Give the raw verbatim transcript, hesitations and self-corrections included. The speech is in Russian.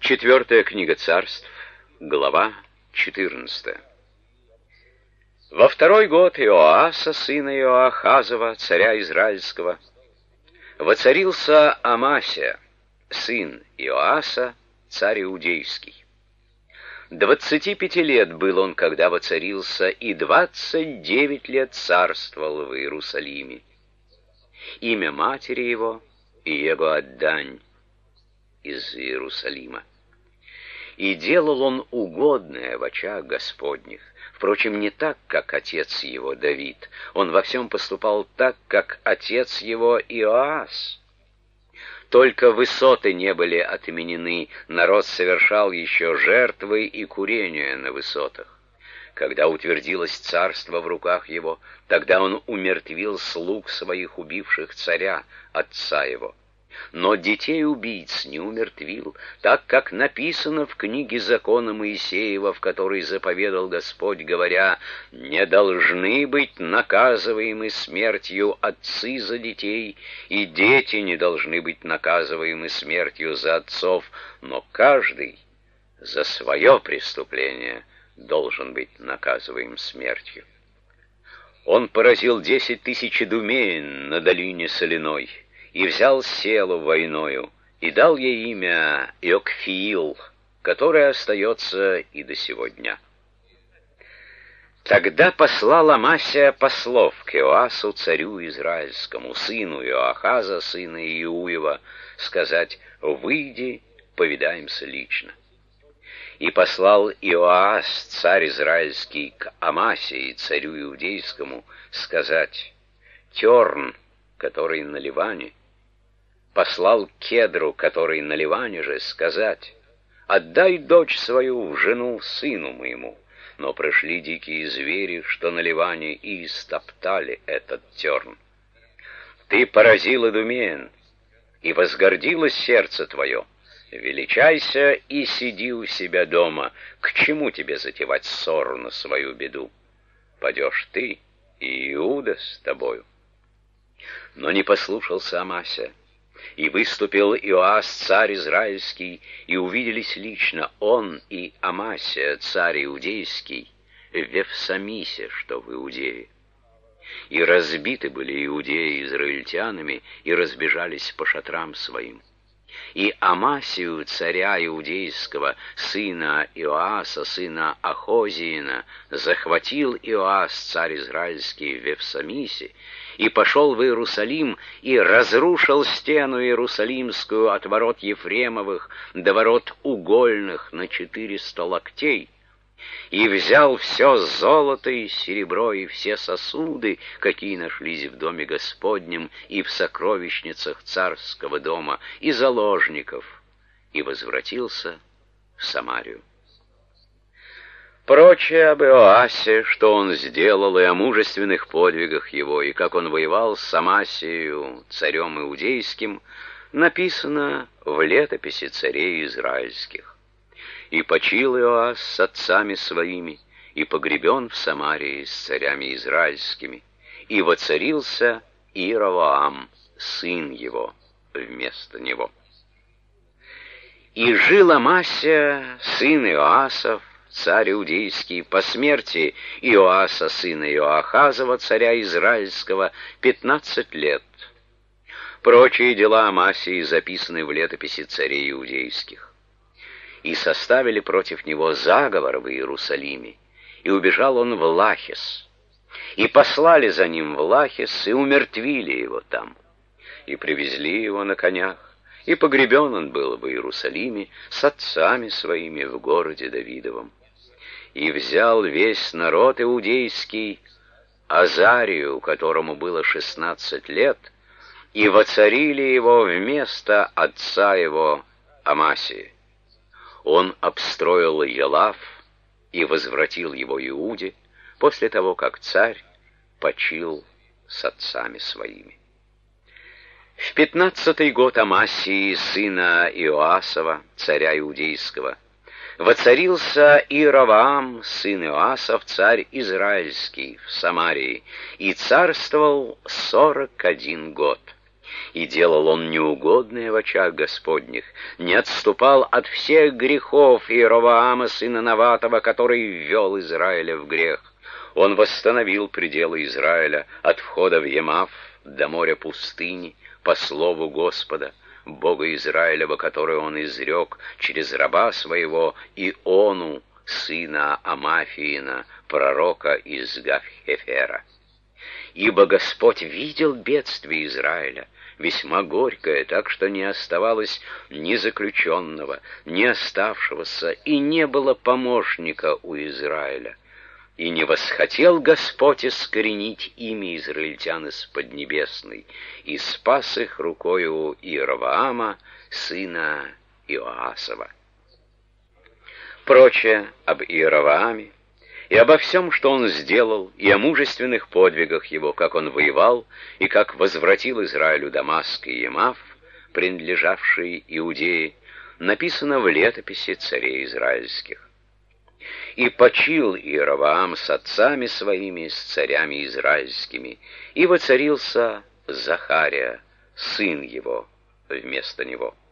Четвертая книга Царств, глава четырнадцатая. Во второй год Иоаса, сына Иоахазова, царя Израильского, воцарился Амасия, сын Иоаса, царь Иудейский. Двадцати пяти лет был он, когда воцарился, и двадцать девять лет царствовал в Иерусалиме. Имя матери его Иегоаддань из Иерусалима. И делал он угодное в очах Господних. Впрочем, не так, как отец его Давид. Он во всем поступал так, как отец его Иоас. Только высоты не были отменены, народ совершал еще жертвы и курения на высотах. Когда утвердилось царство в руках его, тогда он умертвил слуг своих, убивших царя, отца его. Но детей убийц не умертвил, так как написано в книге закона Моисеева, в которой заповедал Господь, говоря: «Не должны быть наказываемы смертью отцы за детей, и дети не должны быть наказываемы смертью за отцов, но каждый за свое преступление должен быть наказываем смертью». Он поразил десять тысяч идумеен на долине соляной, и взял селу войною, и дал ей имя Иокфиил, которое остается и до сего дня. Тогда послал Амасия послов к Иоасу, царю израильскому, сыну Иоахаза, сына Иуева, сказать: «Выйди, повидаемся лично». И послал Иоас, царь израильский, к Амасии, царю иудейскому, сказать: «Терн, который на Ливане», послал Кедру, который на Ливане же, сказать: «Отдай дочь свою в жену сыну моему». Но пришли дикие звери, что на Ливане, и истоптали этот терн. Ты поразил Идумеен, и возгордилось сердце твое. Величайся и сиди у себя дома. К чему тебе затевать ссору на свою беду? Падешь ты, и Иуда с тобою. Но не послушался Амасия. И выступил Иоас, царь израильский, и увиделись лично он и Амасия, царь иудейский, в Вефсамисе, что в Иудее. И разбиты были иудеи израильтянами, и разбежались по шатрам своим. И Амасию, царя иудейского, сына Иоаса, сына Ахозиина, захватил Иоас, царь израильский, в Вефсамисе, и пошел в Иерусалим, и разрушил стену иерусалимскую от ворот Ефремовых до ворот угольных на четыреста локтей, и взял все золото и серебро, и все сосуды, какие нашлись в доме Господнем и в сокровищницах царского дома, и заложников, и возвратился в Самарию. Прочее об Иоасе, что он сделал, и о мужественных подвигах его, и как он воевал с Амасией, царем иудейским, написано в летописи царей израильских. И почил Иоас с отцами своими, и погребен в Самарии с царями израильскими, и воцарился Иеровоам, сын его, вместо него. И жил Амасия, сын Иоасов, царь иудейский, по смерти Иоаса, сына Иоахазова, царя израильского, пятнадцать лет. Прочие дела Амасии записаны в летописи царей иудейских. И составили против него заговор в Иерусалиме, и убежал он в Лахис. И послали за ним в Лахис, и умертвили его там. И привезли его на конях, и погребен он был в Иерусалиме с отцами своими в городе Давидовом. И взял весь народ иудейский Азарию, которому было шестнадцать лет, и воцарили его вместо отца его Амасии. Он обстроил Елав и возвратил его Иуде после того, как царь почил с отцами своими. В пятнадцатый год Амасии, сына Иоасова, царя иудейского, воцарился Иеровоам, сын Иоасов, царь израильский, в Самарии, и царствовал сорок один год. И делал он неугодное в очах Господних, не отступал от всех грехов Иеровоама, сына Наватова, который ввел Израиля в грех. Он восстановил пределы Израиля от входа в Емав до моря пустыни, по слову Господа, Бога Израилева, который он изрек через раба своего Иону, сына Амафиина, пророка из Гав-Хефера. Ибо Господь видел бедствие Израиля, весьма горькое, так что не оставалось ни заключенного, ни оставшегося, и не было помощника у Израиля. И не восхотел Господь искоренить имя израильтян из Поднебесной, и спас их рукою Иеровоама, сына Иоасова. Прочее об Иеровоаме и обо всем, что он сделал, и о мужественных подвигах его, как он воевал, и как возвратил Израилю Дамаск и Емав, принадлежавшие Иудее, написано в летописи царей израильских. «И почил Иеровоам с отцами своими, с царями израильскими, и воцарился Захария, сын его, вместо него».